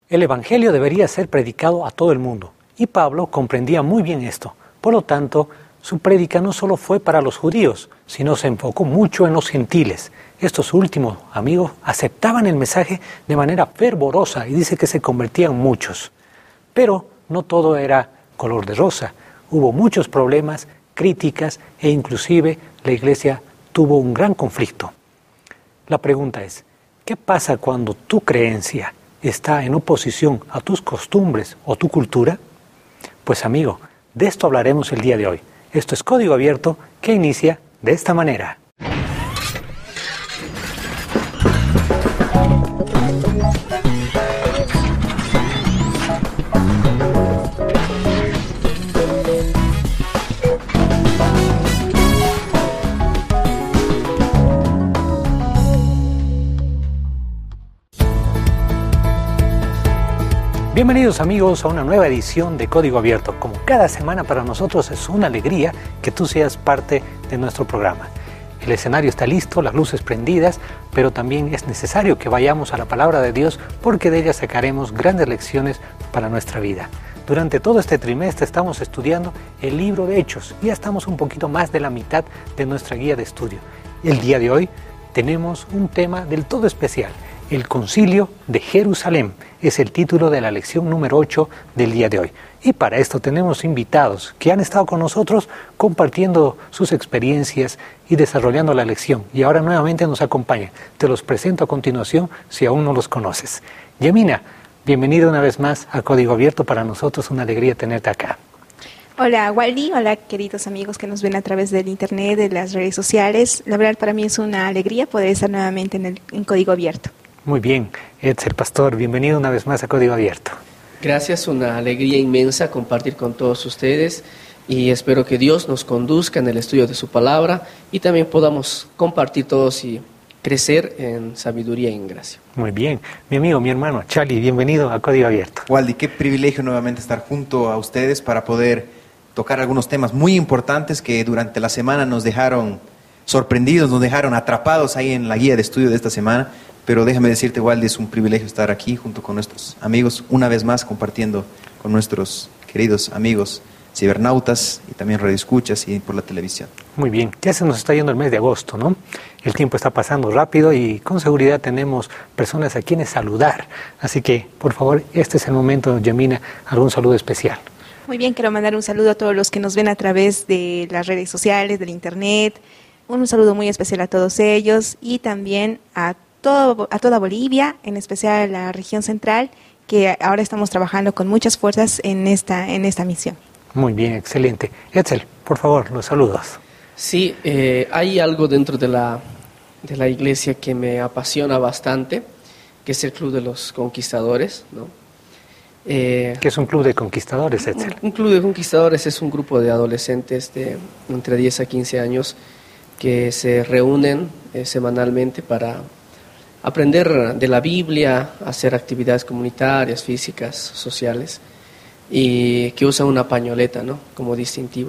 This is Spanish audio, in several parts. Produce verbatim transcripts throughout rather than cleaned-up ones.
El Evangelio debería ser predicado a todo el mundo, y Pablo comprendía muy bien esto. Por lo tanto, su prédica no solo fue para los judíos, sino se enfocó mucho en los gentiles. Estos últimos, amigos, aceptaban el mensaje de manera fervorosa y dice que se convertían muchos. Pero no todo era color de rosa. Hubo muchos problemas, críticas e inclusive la iglesia tuvo un gran conflicto. La pregunta es, ¿qué pasa cuando tu creencia está en oposición a tus costumbres o tu cultura? Pues amigo, de esto hablaremos el día de hoy. Esto es Código Abierto, que inicia de esta manera. Bienvenidos amigos a una nueva edición de Código Abierto. Como cada semana para nosotros es una alegría que tú seas parte de nuestro programa. El escenario está listo, las luces prendidas, pero también es necesario que vayamos a la palabra de Dios porque de ella sacaremos grandes lecciones para nuestra vida. Durante todo este trimestre estamos estudiando el libro de Hechos y ya estamos un poquito más de la mitad de nuestra guía de estudio. El día de hoy tenemos un tema del todo especial. El Concilio de Jerusalén es el título de la lección número ocho del día de hoy. Y para esto tenemos invitados que han estado con nosotros compartiendo sus experiencias y desarrollando la lección. Y ahora nuevamente nos acompañan. Te los presento a continuación si aún no los conoces. Yamina, bienvenida una vez más a Código Abierto. Para nosotros una alegría tenerte acá. Hola Waldi, hola queridos amigos que nos ven a través del internet, de las redes sociales. La verdad para mí es una alegría poder estar nuevamente en, el, en Código Abierto. Muy bien, Edsel Pastor, bienvenido una vez más a Código Abierto. Gracias, una alegría inmensa compartir con todos ustedes y espero que Dios nos conduzca en el estudio de su palabra y también podamos compartir todos y crecer en sabiduría y en gracia. Muy bien, mi amigo, mi hermano, Charlie, bienvenido a Código Abierto. Waldi, qué privilegio nuevamente estar junto a ustedes para poder tocar algunos temas muy importantes que durante la semana nos dejaron sorprendidos, nos dejaron atrapados ahí en la guía de estudio de esta semana. Pero déjame decirte, Waldi, es un privilegio estar aquí junto con nuestros amigos, una vez más compartiendo con nuestros queridos amigos cibernautas y también radioescuchas y por la televisión. Muy bien, ya se nos está yendo el mes de agosto, ¿no? El tiempo está pasando rápido y con seguridad tenemos personas a quienes saludar. Así que, por favor, este es el momento, Yamina, algún saludo especial. Muy bien, quiero mandar un saludo a todos los que nos ven a través de las redes sociales, del internet. Un saludo muy especial a todos ellos y también a Todo, a toda Bolivia, en especial a la región central, que ahora estamos trabajando con muchas fuerzas en esta, en esta misión. Muy bien, excelente. Edsel, por favor, los saludos. Sí, eh, hay algo dentro de la, de la iglesia que me apasiona bastante, que es el Club de los Conquistadores, ¿no? Eh, ¿Qué es un club de conquistadores, Edsel? Un, un club de conquistadores es un grupo de adolescentes de entre diez a quince años que se reúnen eh, semanalmente para aprender de la Biblia, hacer actividades comunitarias, físicas, sociales, y que usan una pañoleta, ¿no?, como distintivo.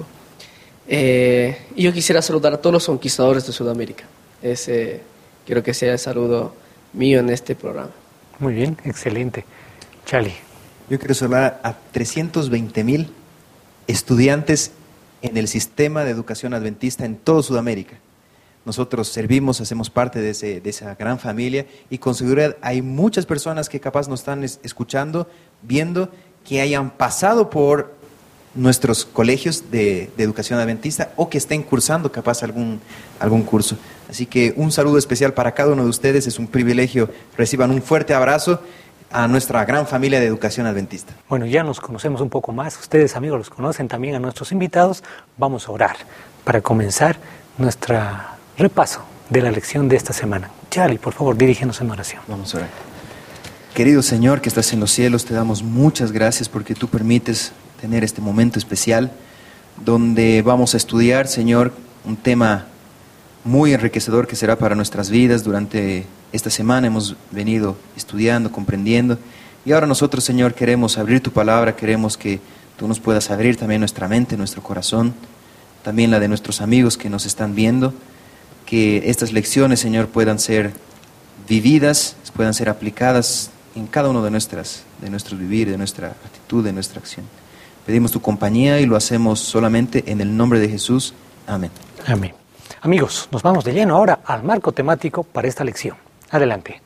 Eh, y yo quisiera saludar a todos los conquistadores de Sudamérica. Ese, quiero que sea el saludo mío en este programa. Muy bien, excelente. Charlie. Yo quiero saludar a trescientos veinte mil estudiantes en el sistema de educación adventista en toda Sudamérica. Nosotros servimos, hacemos parte de, ese, de esa gran familia y con seguridad hay muchas personas que capaz nos están escuchando, viendo, que hayan pasado por nuestros colegios de, de educación adventista o que estén cursando capaz algún, algún curso. Así que un saludo especial para cada uno de ustedes, es un privilegio, reciban un fuerte abrazo a nuestra gran familia de educación adventista. Bueno, ya nos conocemos un poco más, ustedes amigos los conocen también a nuestros invitados, vamos a orar para comenzar nuestra repaso de la lección de esta semana. Charlie, por favor, dirígenos en oración. Vamos a orar. Querido Señor que estás en los cielos, te damos muchas gracias porque tú permites tener este momento especial donde vamos a estudiar, Señor, un tema muy enriquecedor que será para nuestras vidas. Durante esta semana hemos venido estudiando, comprendiendo y ahora nosotros, Señor, queremos abrir tu palabra, queremos que tú nos puedas abrir también nuestra mente, nuestro corazón, también la de nuestros amigos que nos están viendo. Que estas lecciones, Señor, puedan ser vividas, puedan ser aplicadas en cada uno de, nuestras, de nuestros vivir, de nuestra actitud, de nuestra acción. Pedimos tu compañía y lo hacemos solamente en el nombre de Jesús. Amén. Amén. Amigos, nos vamos de lleno ahora al marco temático para esta lección. Adelante.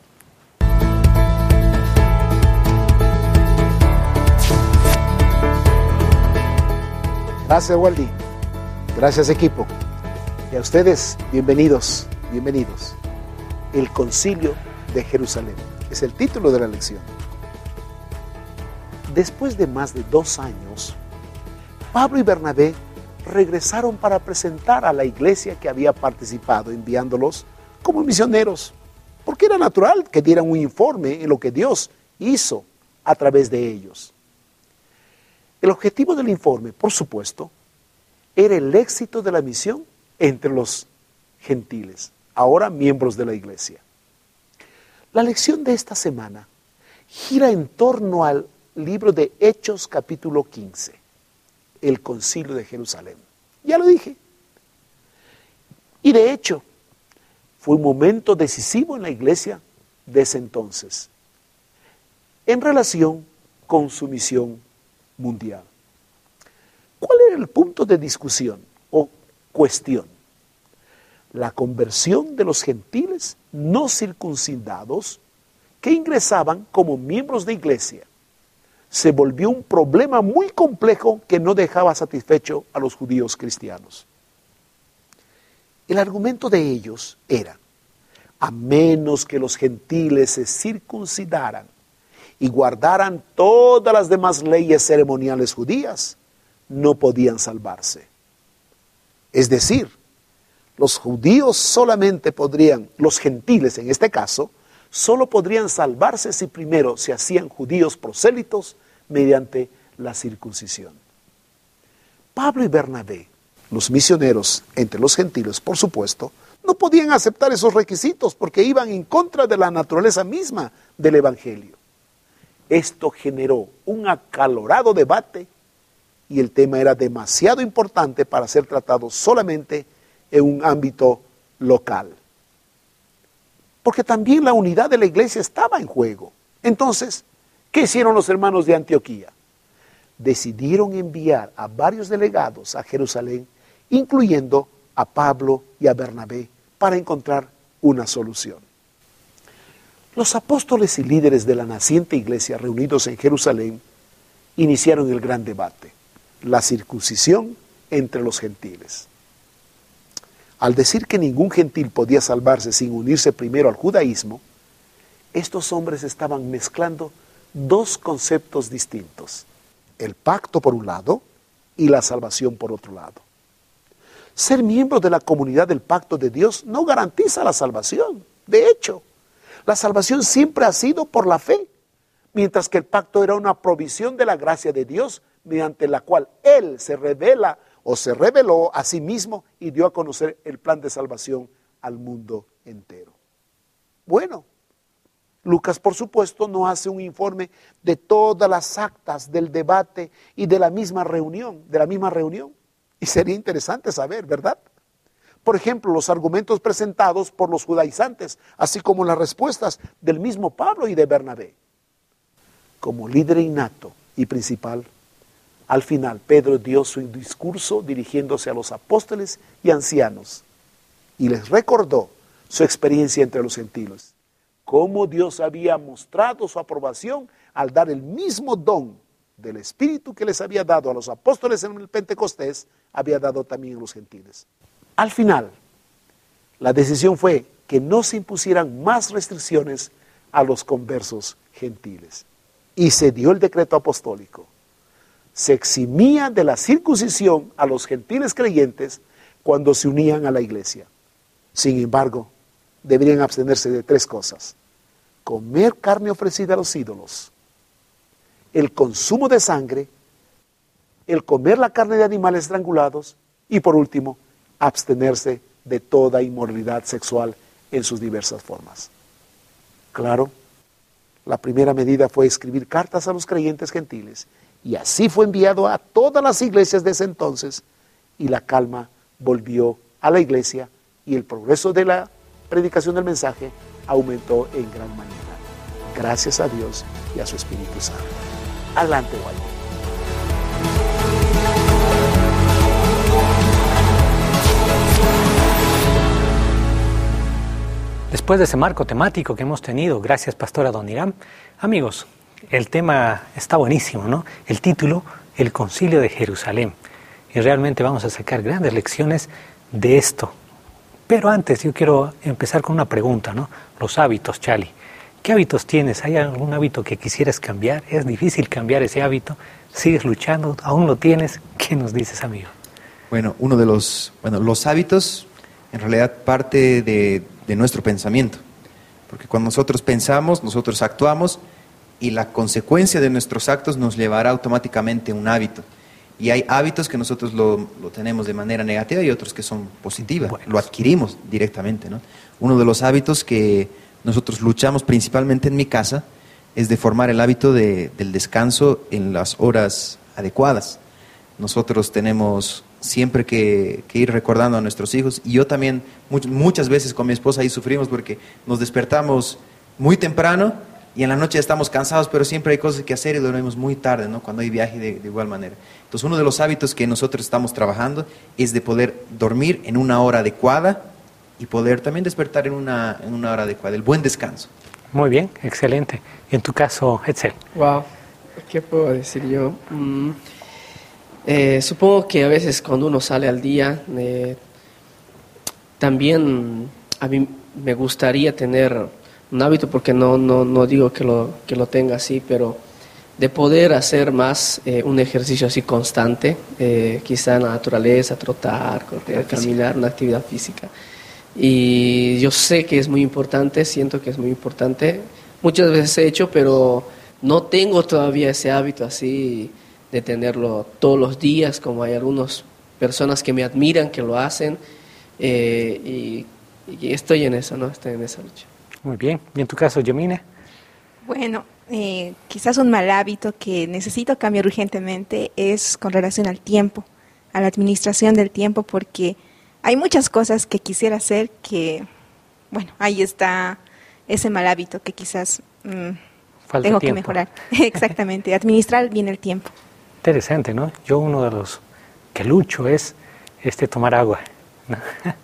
Gracias, Waldi. Gracias, equipo. Y a ustedes, bienvenidos, bienvenidos. El Concilio de Jerusalén es el título de la lección. Después de más de dos años, Pablo y Bernabé regresaron para presentar a la iglesia que había participado, enviándolos como misioneros, porque era natural que dieran un informe en lo que Dios hizo a través de ellos. El objetivo del informe, por supuesto, era el éxito de la misión entre los gentiles, ahora miembros de la iglesia. La lección de esta semana gira en torno al libro de Hechos capítulo quince, el Concilio de Jerusalén. Ya lo dije. Y de hecho, fue un momento decisivo en la iglesia de ese entonces, en relación con su misión mundial. ¿Cuál era el punto de discusión o cuestión? La conversión de los gentiles no circuncidados que ingresaban como miembros de iglesia se volvió un problema muy complejo que no dejaba satisfecho a los judíos cristianos. El argumento de ellos era: a menos que los gentiles se circuncidaran y guardaran todas las demás leyes ceremoniales judías, no podían salvarse. Es decir, los judíos solamente podrían, los gentiles en este caso, solo podrían salvarse si primero se hacían judíos prosélitos mediante la circuncisión. Pablo y Bernabé, los misioneros entre los gentiles, por supuesto, no podían aceptar esos requisitos porque iban en contra de la naturaleza misma del evangelio. Esto generó un acalorado debate y el tema era demasiado importante para ser tratado solamente en un ámbito local. Porque también la unidad de la iglesia estaba en juego. Entonces, ¿qué hicieron los hermanos de Antioquía? Decidieron enviar a varios delegados a Jerusalén, incluyendo a Pablo y a Bernabé, para encontrar una solución. Los apóstoles y líderes de la naciente iglesia reunidos en Jerusalén iniciaron el gran debate: la circuncisión entre los gentiles. Al decir que ningún gentil podía salvarse sin unirse primero al judaísmo, estos hombres estaban mezclando dos conceptos distintos: el pacto por un lado y la salvación por otro lado. Ser miembro de la comunidad del pacto de Dios no garantiza la salvación. De hecho, la salvación siempre ha sido por la fe, mientras que el pacto era una provisión de la gracia de Dios, mediante la cual Él se revela o se reveló a sí mismo y dio a conocer el plan de salvación al mundo entero. Bueno, Lucas, por supuesto, no hace un informe de todas las actas del debate y de la misma reunión, de la misma reunión. Y sería interesante saber, ¿verdad? Por ejemplo, los argumentos presentados por los judaizantes, así como las respuestas del mismo Pablo y de Bernabé. Como líder innato y principal, al final Pedro dio su discurso dirigiéndose a los apóstoles y ancianos y les recordó su experiencia entre los gentiles, cómo Dios había mostrado su aprobación al dar el mismo don del Espíritu que les había dado a los apóstoles en el Pentecostés, había dado también a los gentiles. Al final, la decisión fue que no se impusieran más restricciones a los conversos gentiles. Y se dio el decreto apostólico. Se eximía de la circuncisión a los gentiles creyentes cuando se unían a la iglesia. Sin embargo, deberían abstenerse de tres cosas: comer carne ofrecida a los ídolos, el consumo de sangre, el comer la carne de animales estrangulados y, por último, abstenerse de toda inmoralidad sexual en sus diversas formas. Claro, la primera medida fue escribir cartas a los creyentes gentiles, y así fue enviado a todas las iglesias de ese entonces, y la calma volvió a la iglesia, y el progreso de la predicación del mensaje aumentó en gran manera. gracias a Dios y a su Espíritu Santo. Adelante, Walter. Después de ese marco temático que hemos tenido, gracias Pastora Don Irán, amigos, el tema está buenísimo, ¿no? El título, El Concilio de Jerusalén. Y realmente vamos a sacar grandes lecciones de esto. Pero antes yo quiero empezar con una pregunta, ¿no? Los hábitos, Chali. ¿Qué hábitos tienes? ¿Hay algún hábito que quisieras cambiar? ¿Es difícil cambiar ese hábito? ¿Sigues luchando? ¿Aún lo tienes? ¿Qué nos dices, amigo? Bueno, uno de los, bueno, los hábitos en realidad parte de, de nuestro pensamiento. Porque cuando nosotros pensamos, nosotros actuamos y la consecuencia de nuestros actos nos llevará automáticamente a un hábito. Y hay hábitos que nosotros lo, lo tenemos de manera negativa y otros que son positivas. Bueno, lo adquirimos directamente, ¿no? Uno de los hábitos que nosotros luchamos principalmente en mi casa es de formar el hábito de, del descanso en las horas adecuadas. Nosotros tenemos siempre que, que ir recordando a nuestros hijos, y yo también much, muchas veces con mi esposa ahí sufrimos porque nos despertamos muy temprano y en la noche estamos cansados, pero siempre hay cosas que hacer y dormimos muy tarde, ¿no? Cuando hay viaje de, de igual manera. Entonces uno de los hábitos que nosotros estamos trabajando es de poder dormir en una hora adecuada y poder también despertar en una, en una hora adecuada, el buen descanso. Muy bien, excelente. Y en tu caso, Etzel. Wow, ¿qué puedo decir yo? Mm, eh, supongo que a veces cuando uno sale al día, eh, también a mí me gustaría tener un hábito, porque no, no, no digo que lo, que lo tenga así, pero de poder hacer más eh, un ejercicio así constante, eh, quizá en la naturaleza, trotar, correr, caminar, una actividad física. Y yo sé que es muy importante, siento que es muy importante. Muchas veces he hecho, pero no tengo todavía ese hábito así de tenerlo todos los días, como hay algunas personas que me admiran, que lo hacen, eh, y, y estoy en eso, ¿no? Estoy en esa lucha. Muy bien. ¿Y en tu caso, Yomina? Bueno, eh, quizás un mal hábito que necesito cambiar urgentemente es con relación al tiempo, a la administración del tiempo, porque hay muchas cosas que quisiera hacer que, bueno, ahí está ese mal hábito que quizás mmm, tengo tiempo. que mejorar. Exactamente, administrar bien el tiempo. Interesante, ¿no? Yo uno de los que lucho es este tomar agua, ¿no?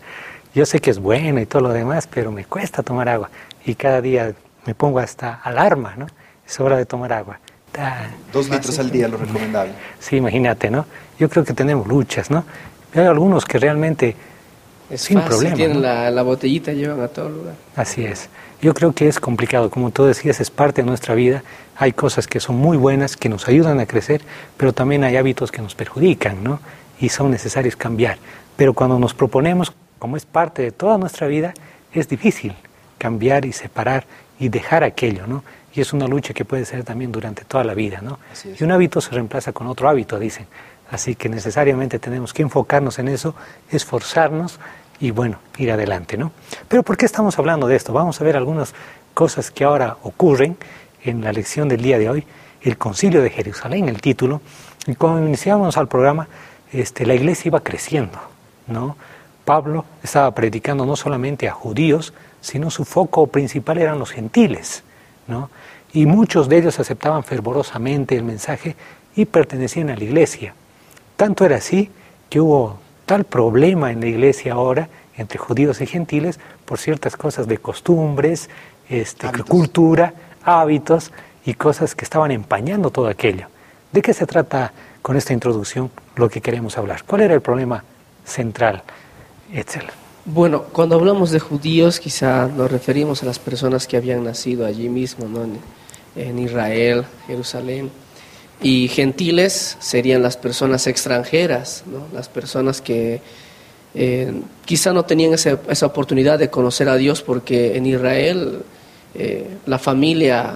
Yo sé que es bueno y todo lo demás, pero me cuesta tomar agua. Y cada día me pongo hasta alarma, ¿no? Es hora de tomar agua. Da, Dos litros al día, lo recomendable. Sí, imagínate, ¿no? Yo creo que tenemos luchas, ¿no? Hay algunos que realmente es sin fácil, problema, tienen ¿no? la, la botellita, llevan a todo lugar. Así es. Yo creo que es complicado, como tú decías, es parte de nuestra vida. Hay cosas que son muy buenas, que nos ayudan a crecer, pero también hay hábitos que nos perjudican, ¿no? Y son necesarios cambiar. Pero cuando nos proponemos, como es parte de toda nuestra vida, es difícil cambiar y separar y dejar aquello, ¿no? Y es una lucha que puede ser también durante toda la vida, ¿no? Y un hábito se reemplaza con otro hábito, dicen. Así que necesariamente tenemos que enfocarnos en eso, esforzarnos y, bueno, ir adelante, ¿no? Pero ¿por qué estamos hablando de esto? Vamos a ver algunas cosas que ahora ocurren en la lección del día de hoy. El Concilio de Jerusalén, el título. Y cuando iniciamos al programa, este, la iglesia iba creciendo, ¿no? Pablo estaba predicando no solamente a judíos, sino su foco principal eran los gentiles, ¿no? Y muchos de ellos aceptaban fervorosamente el mensaje y pertenecían a la iglesia. Tanto era así que hubo tal problema en la iglesia ahora entre judíos y gentiles por ciertas cosas de costumbres, este, cultura, hábitos y cosas que estaban empañando todo aquello. ¿De qué se trata con esta introducción lo que queremos hablar? ¿Cuál era el problema central, Etzel? Bueno, cuando hablamos de judíos quizá nos referimos a las personas que habían nacido allí mismo, ¿no? en, en Israel, Jerusalén. Y gentiles serían las personas extranjeras, ¿no? Las personas que eh, quizá no tenían esa, esa oportunidad de conocer a Dios, porque en Israel eh, la familia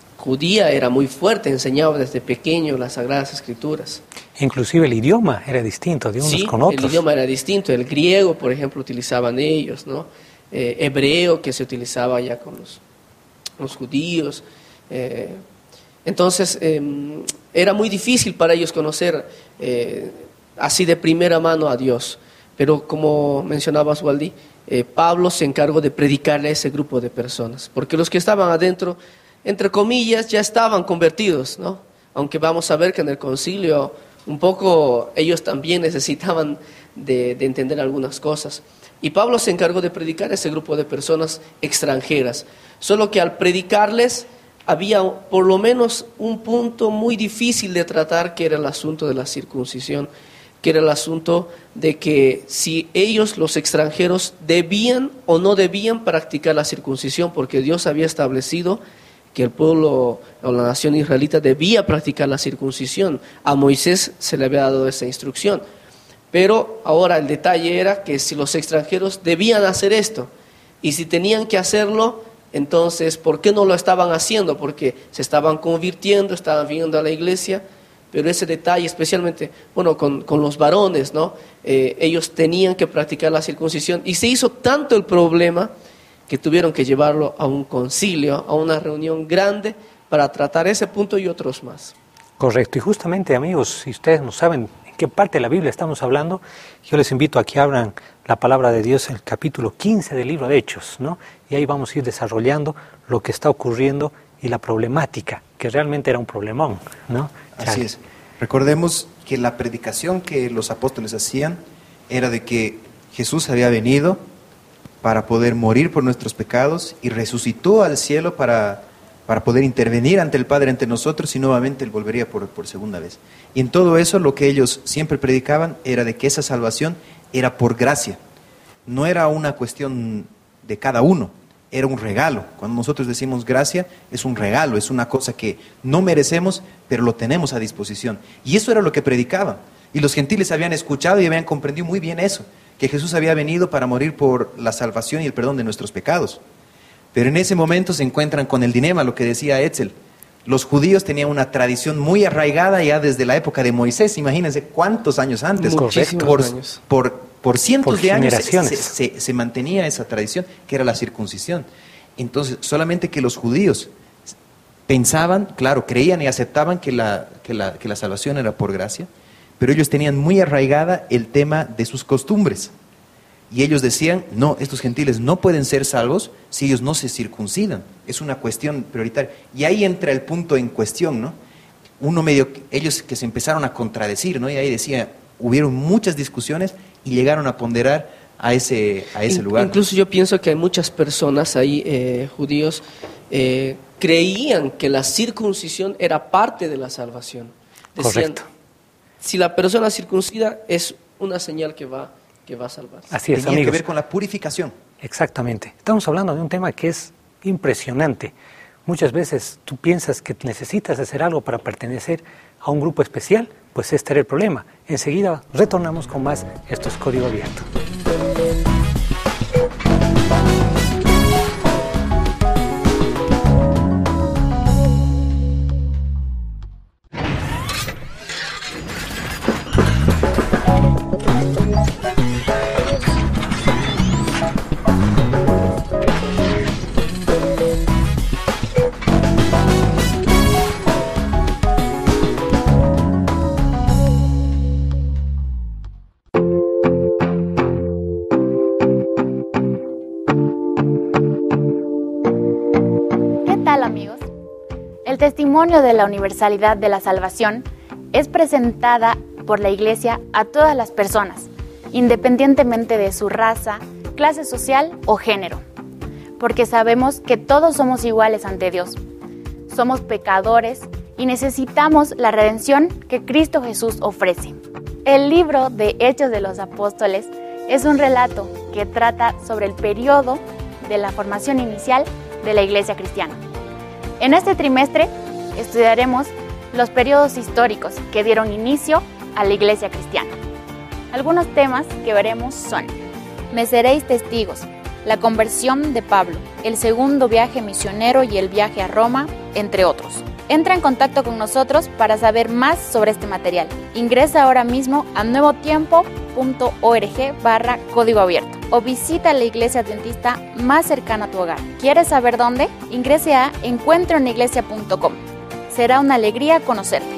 judía era muy fuerte, enseñaba desde pequeño las Sagradas Escrituras. Inclusive el idioma era distinto de unos sí, con otros. El idioma era distinto. El griego, por ejemplo, utilizaban ellos, ¿no? Eh, hebreo, que se utilizaba ya con los, los judíos. Eh, entonces, eh, era muy difícil para ellos conocer eh, así de primera mano a Dios. Pero como mencionaba Oswaldi, eh, Pablo se encargó de predicarle a ese grupo de personas, porque los que estaban adentro entre comillas, ya estaban convertidos, ¿no? Aunque vamos a ver que en el concilio un poco ellos también necesitaban de, de entender algunas cosas. Y Pablo se encargó de predicar a ese grupo de personas extranjeras. Solo que al predicarles había por lo menos un punto muy difícil de tratar, que era el asunto de la circuncisión, que era el asunto de que si ellos, los extranjeros, debían o no debían practicar la circuncisión, porque Dios había establecido que el pueblo o la nación israelita debía practicar la circuncisión. A Moisés se le había dado esa instrucción. Pero ahora el detalle era que si los extranjeros debían hacer esto, y si tenían que hacerlo, entonces, ¿por qué no lo estaban haciendo? Porque se estaban convirtiendo, estaban viniendo a la iglesia, pero ese detalle, especialmente, bueno, con, con los varones, ¿no? Eh, ellos tenían que practicar la circuncisión, y se hizo tanto el problema que tuvieron que llevarlo a un concilio, a una reunión grande, para tratar ese punto y otros más. Correcto, y justamente, amigos, si ustedes no saben en qué parte de la Biblia estamos hablando, yo les invito a que abran la palabra de Dios en el capítulo quince del libro de Hechos, ¿no? Y ahí vamos a ir desarrollando lo que está ocurriendo y la problemática, que realmente era un problemón, ¿no? Así es. Recordemos que la predicación que los apóstoles hacían era de que Jesús había venido para poder morir por nuestros pecados y resucitó al cielo para, para poder intervenir ante el Padre, ante nosotros, y nuevamente Él volvería por, por segunda vez. Y en todo eso lo que ellos siempre predicaban era de que esa salvación era por gracia, no era una cuestión de cada uno, era un regalo. Cuando nosotros decimos gracia, es un regalo, es una cosa que no merecemos, pero lo tenemos a disposición. Y eso era lo que predicaban. Y los gentiles habían escuchado y habían comprendido muy bien eso, que Jesús había venido para morir por la salvación y el perdón de nuestros pecados. Pero en ese momento se encuentran con el dilema, lo que decía Etzel. Los judíos tenían una tradición muy arraigada ya desde la época de Moisés, imagínense cuántos años antes, Muchísimos por, años. por, por cientos Por de años se, generaciones. se, se, se mantenía esa tradición, que era la circuncisión. Entonces, solamente que los judíos pensaban, claro, creían y aceptaban que la, que la, que la salvación era por gracia, pero ellos tenían muy arraigada el tema de sus costumbres. Y ellos decían, no, estos gentiles no pueden ser salvos si ellos no se circuncidan. Es una cuestión prioritaria. Y ahí entra el punto en cuestión, ¿no? Uno medio, ellos que se empezaron a contradecir, ¿no? Y ahí decía, hubieron muchas discusiones y llegaron a ponderar a ese, a ese In, lugar. Incluso yo pienso que hay muchas personas ahí, eh, judíos, eh, creían que la circuncisión era parte de la salvación. Decían, correcto. Si la persona circuncida es una señal que va que va a salvar. Así es, Tenía amigos. que ver con la purificación. Exactamente. Estamos hablando de un tema que es impresionante. Muchas veces tú piensas que necesitas hacer algo para pertenecer a un grupo especial, pues este era el problema. Enseguida retornamos con más. Esto es Código Abierto. El testimonio de la universalidad de la salvación es presentada por la Iglesia a todas las personas, independientemente de su raza, clase social o género, porque sabemos que todos somos iguales ante Dios. Somos pecadores y necesitamos la redención que Cristo Jesús ofrece. El libro de Hechos de los Apóstoles es un relato que trata sobre el periodo de la formación inicial de la Iglesia cristiana. En este trimestre estudiaremos los periodos históricos que dieron inicio a la Iglesia cristiana. Algunos temas que veremos son: Me seréis testigos, la conversión de Pablo, el segundo viaje misionero y el viaje a Roma, entre otros. Entra en contacto con nosotros para saber más sobre este material. Ingresa ahora mismo a nuevotiempo punto org barra código abierto o visita la iglesia adventista más cercana a tu hogar. ¿Quieres saber dónde? Ingrese a encuentro en iglesia punto com. Será una alegría conocerte.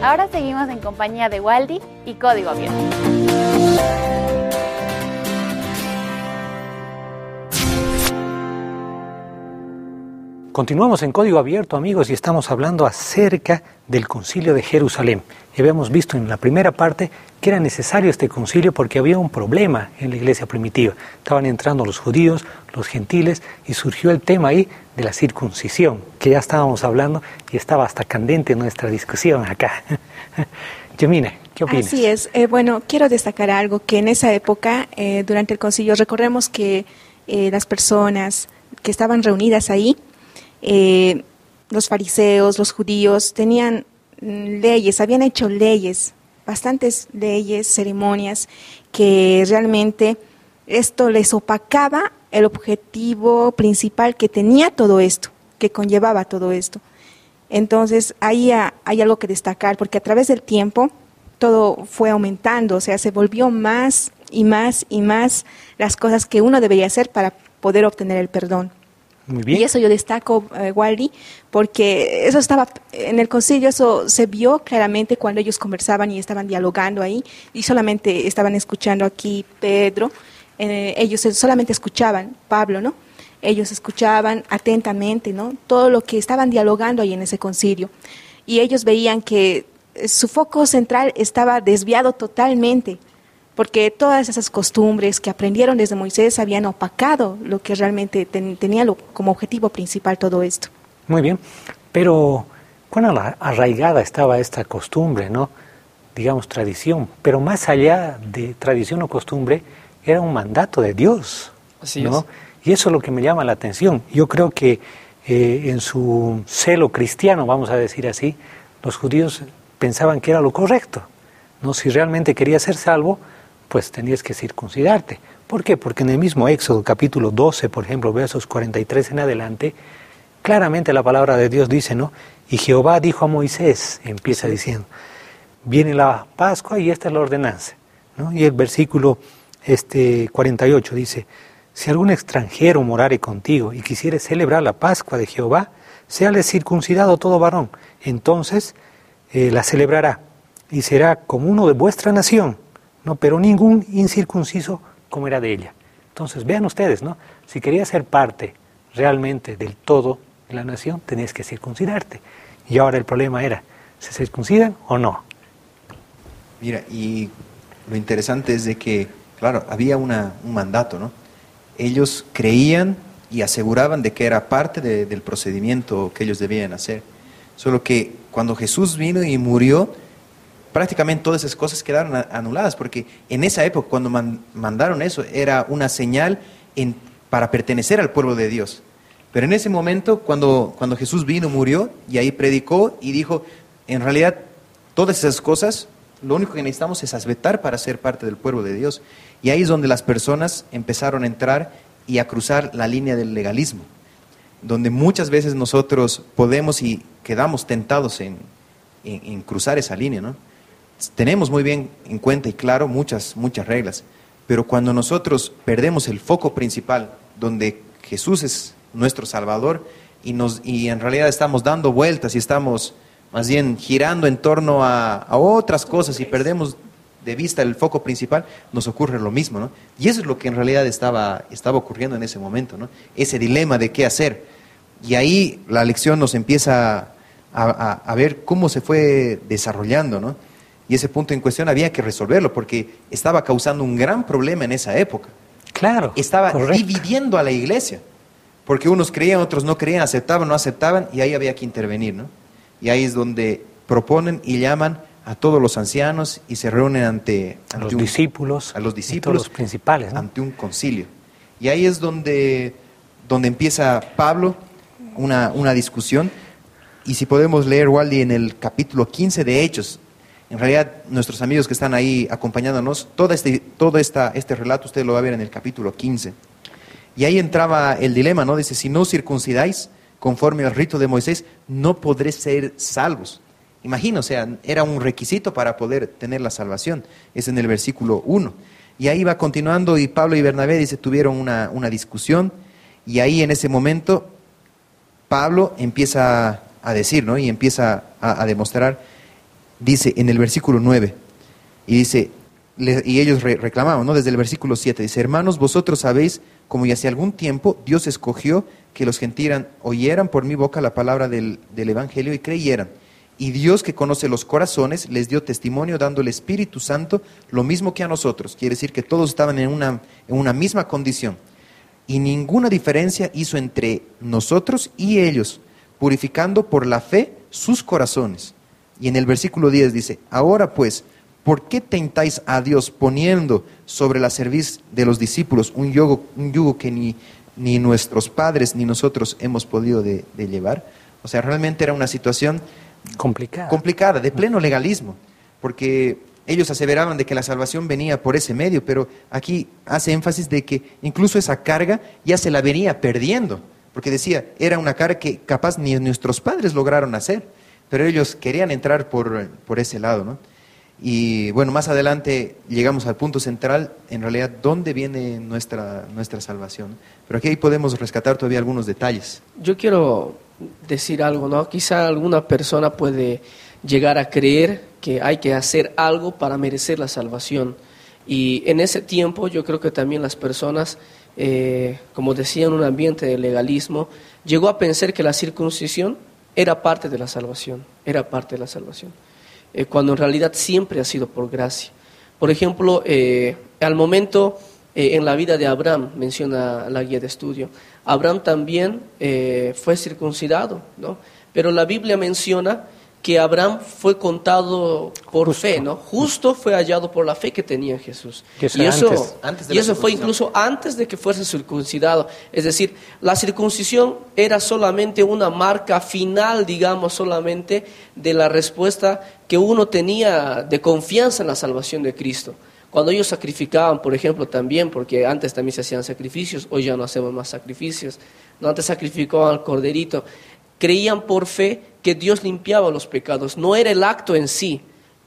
Ahora seguimos en compañía de Waldy y Código Abierto. Continuamos en Código Abierto, amigos, y estamos hablando acerca del Concilio de Jerusalén. Y habíamos visto en la primera parte que era necesario este concilio porque había un problema en la iglesia primitiva. Estaban entrando los judíos, los gentiles, y surgió el tema ahí de la circuncisión, que ya estábamos hablando y estaba hasta candente nuestra discusión acá. Yemina, ¿qué opinas? Así es. Eh, bueno, quiero destacar algo, que en esa época, eh, durante el concilio, recordemos que eh, las personas que estaban reunidas ahí, Eh, los fariseos, los judíos, tenían leyes, habían hecho leyes, bastantes leyes, ceremonias, que realmente esto les opacaba el objetivo principal que tenía todo esto, que conllevaba todo esto. Entonces, ahí ha, hay algo que destacar, porque a través del tiempo todo fue aumentando, o sea, se volvió más y más y más las cosas que uno debería hacer para poder obtener el perdón. Muy bien. Y eso yo destaco, eh, Waldy, porque eso estaba en el concilio, eso se vio claramente cuando ellos conversaban y estaban dialogando ahí, y solamente estaban escuchando aquí Pedro, eh, ellos solamente escuchaban, Pablo, ¿no? Ellos escuchaban atentamente, ¿no? Todo lo que estaban dialogando ahí en ese concilio. Y ellos veían que su foco central estaba desviado totalmente, porque todas esas costumbres que aprendieron desde Moisés habían opacado lo que realmente ten, tenía lo, como objetivo principal todo esto. Muy bien, pero cuán arraigada estaba esta costumbre, ¿no? Digamos, tradición, pero más allá de tradición o costumbre, era un mandato de Dios, Así ¿no? es. Y eso es lo que me llama la atención. Yo creo que eh, en su celo cristiano, vamos a decir así, los judíos pensaban que era lo correcto, ¿no? Si realmente querías ser salvo, pues tenías que circuncidarte. ¿Por qué? Porque en el mismo Éxodo, capítulo doce, por ejemplo, versos cuarenta y tres en adelante, claramente la palabra de Dios dice, ¿no? Y Jehová dijo a Moisés, empieza diciendo, viene la Pascua y esta es la ordenanza, ¿no? Y el versículo este, cuarenta y ocho dice, si algún extranjero morare contigo y quisiere celebrar la Pascua de Jehová, séale circuncidado todo varón, entonces eh, la celebrará y será como uno de vuestra nación, ¿no? Pero ningún incircunciso comerá de ella. Entonces, vean ustedes, ¿no? Si querías ser parte realmente del todo de la nación, tenías que circuncidarte. Y ahora el problema era, ¿se circuncidan o no? Mira, y lo interesante es de que, claro, había una, un mandato, ¿no? Ellos creían y aseguraban de que era parte de, del procedimiento que ellos debían hacer. Solo que cuando Jesús vino y murió, prácticamente todas esas cosas quedaron anuladas, porque en esa época, cuando man, mandaron eso, era una señal en, para pertenecer al pueblo de Dios. Pero en ese momento, cuando, cuando Jesús vino, murió, y ahí predicó y dijo, en realidad, todas esas cosas, lo único que necesitamos es asbetar para ser parte del pueblo de Dios. Y ahí es donde las personas empezaron a entrar y a cruzar la línea del legalismo, donde muchas veces nosotros podemos y quedamos tentados en, en, en cruzar esa línea, ¿no? Tenemos muy bien en cuenta y claro muchas, muchas reglas, pero cuando nosotros perdemos el foco principal, donde Jesús es nuestro Salvador, y, nos, y en realidad estamos dando vueltas y estamos más bien girando en torno a, a otras cosas y perdemos de vista el foco principal, nos ocurre lo mismo, ¿no? Y eso es lo que en realidad estaba, estaba ocurriendo en ese momento, ¿no? Ese dilema de qué hacer. Y ahí la lección nos empieza a, a, a ver cómo se fue desarrollando, ¿no? Y ese punto en cuestión había que resolverlo porque estaba causando un gran problema en esa época. Claro, estaba correcto. dividiendo a la iglesia, porque unos creían, otros no creían, aceptaban, no aceptaban, y ahí había que intervenir, ¿no? Y ahí es donde proponen y llaman a todos los ancianos y se reúnen ante, ante a los un, discípulos, a los discípulos, todos los principales, ¿no? ante un concilio. Y ahí es donde, donde empieza Pablo una, una discusión, y si podemos leer, Waldy, en el capítulo quince de Hechos, en realidad nuestros amigos que están ahí acompañándonos, todo este, todo esta, este relato usted lo va a ver en el capítulo quince. Y ahí entraba el dilema, ¿no? Dice, si no circuncidáis conforme al rito de Moisés, no podréis ser salvos. Imagino, o sea, era un requisito para poder tener la salvación. Es en el versículo uno. Y ahí va continuando y Pablo y Bernabé, dice, tuvieron una, una discusión. Y ahí en ese momento Pablo empieza a decir, ¿no? Y empieza a, a demostrar dice en el versículo nueve, y dice, le, y ellos re, reclamaban, ¿no? Desde el versículo siete, dice, hermanos, vosotros sabéis, como ya hace algún tiempo Dios escogió que los gentiles oyeran por mi boca la palabra del, del Evangelio y creyeran. Y Dios, que conoce los corazones, les dio testimonio dando el Espíritu Santo, lo mismo que a nosotros. Quiere decir que todos estaban en una, en una misma condición. Y ninguna diferencia hizo entre nosotros y ellos, purificando por la fe sus corazones. Y en el versículo diez dice, ahora pues, ¿por qué tentáis a Dios poniendo sobre la cerviz de los discípulos un yugo, un yugo que ni, ni nuestros padres ni nosotros hemos podido de, de llevar? O sea, realmente era una situación complicada. complicada, de pleno legalismo, porque ellos aseveraban de que la salvación venía por ese medio, pero aquí hace énfasis de que incluso esa carga ya se la venía perdiendo, porque decía, era una carga que capaz ni nuestros padres lograron hacer, pero ellos querían entrar por, por ese lado, ¿no? Y bueno, más adelante llegamos al punto central, en realidad, ¿dónde viene nuestra, nuestra salvación? Pero aquí podemos rescatar todavía algunos detalles. Yo quiero decir algo, ¿no? Quizá alguna persona puede llegar a creer que hay que hacer algo para merecer la salvación. Y en ese tiempo yo creo que también las personas, eh, como decía, en un ambiente de legalismo, llegó a pensar que la circuncisión era parte de la salvación, era parte de la salvación. Eh, cuando en realidad siempre ha sido por gracia. Por ejemplo, eh, al momento eh, en la vida de Abraham, menciona la guía de estudio, Abraham también eh, fue circuncidado, ¿no? Pero la Biblia menciona que Abraham fue contado por Justo. fe, ¿no? Justo fue hallado por la fe que tenía en Jesús. Y eso, y eso, antes, antes de y eso fue incluso antes de que fuese circuncidado. Es decir, la circuncisión era solamente una marca final, digamos, solamente de la respuesta que uno tenía de confianza en la salvación de Cristo. Cuando ellos sacrificaban, por ejemplo, también, porque antes también se hacían sacrificios, hoy ya no hacemos más sacrificios, no, antes sacrificaban al corderito, creían por fe que Dios limpiaba los pecados. No era el acto en sí,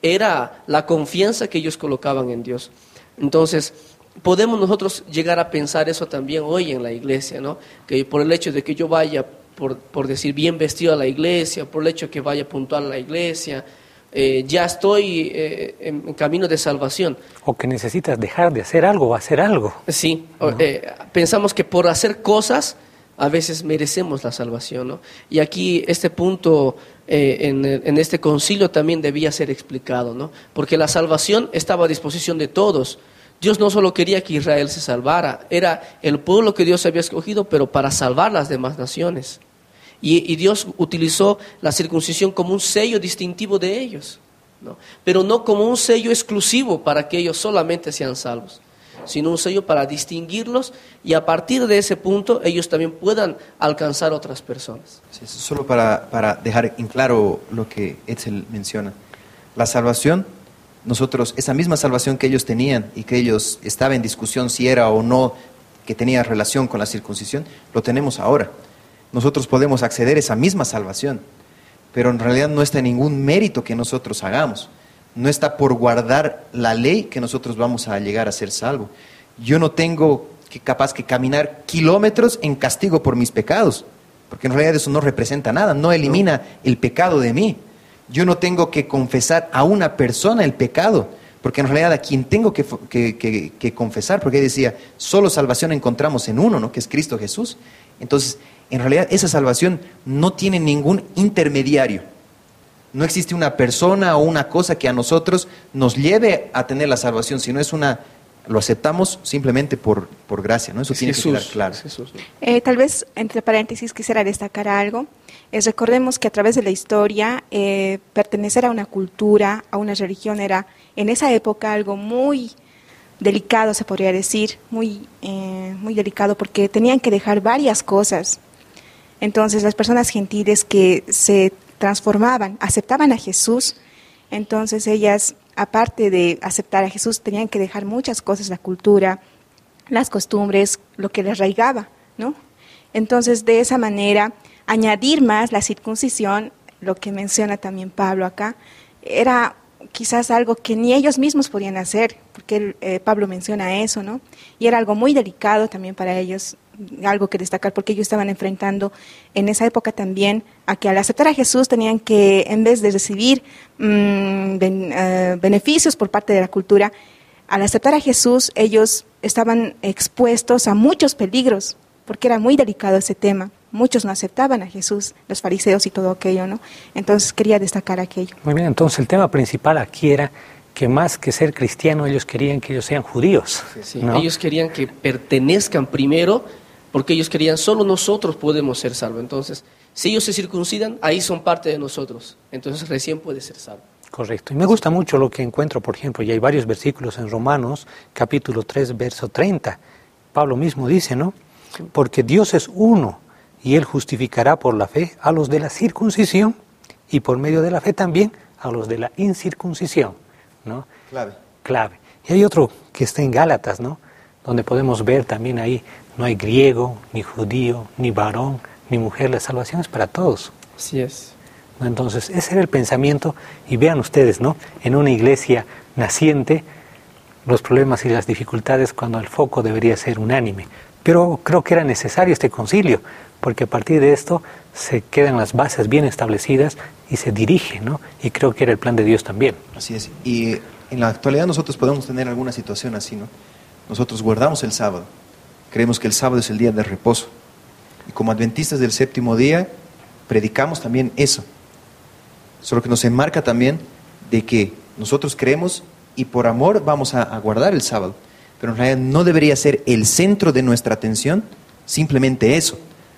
era la confianza que ellos colocaban en Dios. Entonces, podemos nosotros llegar a pensar eso también hoy en la iglesia, ¿no? Que por el hecho de que yo vaya, por, por decir, bien vestido a la iglesia, por el hecho de que vaya puntual a la iglesia, eh, ya estoy eh, en, en camino de salvación. O que necesitas dejar de hacer algo o hacer algo. Sí, ¿no? eh, pensamos que por hacer cosas a veces merecemos la salvación, ¿no? Y aquí este punto eh, en, en este concilio también debía ser explicado, ¿no? Porque la salvación estaba a disposición de todos. Dios no solo quería que Israel se salvara, era el pueblo que Dios había escogido, pero para salvar las demás naciones. Y, y Dios utilizó la circuncisión como un sello distintivo de ellos, ¿no? Pero no como un sello exclusivo para que ellos solamente sean salvos, sino un sello para distinguirlos y a partir de ese punto ellos también puedan alcanzar otras personas. Sí, solo para, para dejar en claro lo que Edsel menciona. La salvación, nosotros, esa misma salvación que ellos tenían y que ellos estaba en discusión si era o no que tenía relación con la circuncisión, lo tenemos ahora. Nosotros podemos acceder a esa misma salvación, pero en realidad no está en ningún mérito que nosotros hagamos. No está por guardar la ley que nosotros vamos a llegar a ser salvos. Yo no tengo que capaz que caminar kilómetros en castigo por mis pecados, porque en realidad eso no representa nada, no elimina el pecado de mí. Yo no tengo que confesar a una persona el pecado, porque en realidad a quien tengo que, que, que, que confesar, porque decía, solo salvación encontramos en uno, ¿no? Que es Cristo Jesús. Entonces, en realidad esa salvación no tiene ningún intermediario. No existe una persona o una cosa que a nosotros nos lleve a tener la salvación, sino es una, lo aceptamos simplemente por, por gracia, ¿no? Eso es tiene Jesús, que quedar claro. Jesús, ¿no? Eh, tal vez, entre paréntesis, quisiera destacar algo. Eh, recordemos que a través de la historia, eh, pertenecer a una cultura, a una religión, era en esa época algo muy delicado, se podría decir, muy, eh, muy delicado, porque tenían que dejar varias cosas. Entonces, las personas gentiles que se transformaban, aceptaban a Jesús, entonces ellas, aparte de aceptar a Jesús, tenían que dejar muchas cosas, la cultura, las costumbres, lo que les arraigaba, ¿no? Entonces, de esa manera, añadir más la circuncisión, lo que menciona también Pablo acá, era quizás algo que ni ellos mismos podían hacer, porque eh, Pablo menciona eso, ¿no? Y era algo muy delicado también para ellos, algo que destacar, porque ellos estaban enfrentando en esa época también a que al aceptar a Jesús tenían que, en vez de recibir mmm, ben, uh, beneficios por parte de la cultura, al aceptar a Jesús ellos estaban expuestos a muchos peligros, porque era muy delicado ese tema. Muchos no aceptaban a Jesús, los fariseos y todo aquello, ¿no? Entonces quería destacar aquello. Muy bien, entonces el tema principal aquí era que más que ser cristiano, ellos querían que ellos sean judíos. Sí, ¿no? Ellos querían que pertenezcan primero, porque ellos querían, solo nosotros podemos ser salvos. Entonces, si ellos se circuncidan, ahí son parte de nosotros. Entonces recién puede ser salvo. Correcto. Y me gusta mucho lo que encuentro, por ejemplo, y hay varios versículos en Romanos, capítulo tres, verso treinta. Pablo mismo dice, ¿no? Porque Dios es uno, y Él justificará por la fe a los de la circuncisión, y por medio de la fe también a los de la incircuncisión, ¿no? Clave. Clave. Y hay otro que está en Gálatas, ¿no? Donde podemos ver también ahí, no hay griego, ni judío, ni varón, ni mujer, la salvación es para todos. Así es. Entonces, ese era el pensamiento, y vean ustedes, ¿no? En una iglesia naciente, los problemas y las dificultades cuando el foco debería ser unánime. Pero creo que era necesario este concilio, porque a partir de esto se quedan las bases bien establecidas y se dirige, ¿no? Y creo que era el plan de Dios también. Así es. Y en la actualidad nosotros podemos tener alguna situación así, ¿no? Nosotros guardamos el sábado. Creemos que el sábado es el día de reposo. Y como adventistas del séptimo día, predicamos también eso. Solo que nos enmarca también de que nosotros creemos y por amor vamos a, a guardar el sábado. Pero en realidad no debería ser el centro de nuestra atención simplemente eso.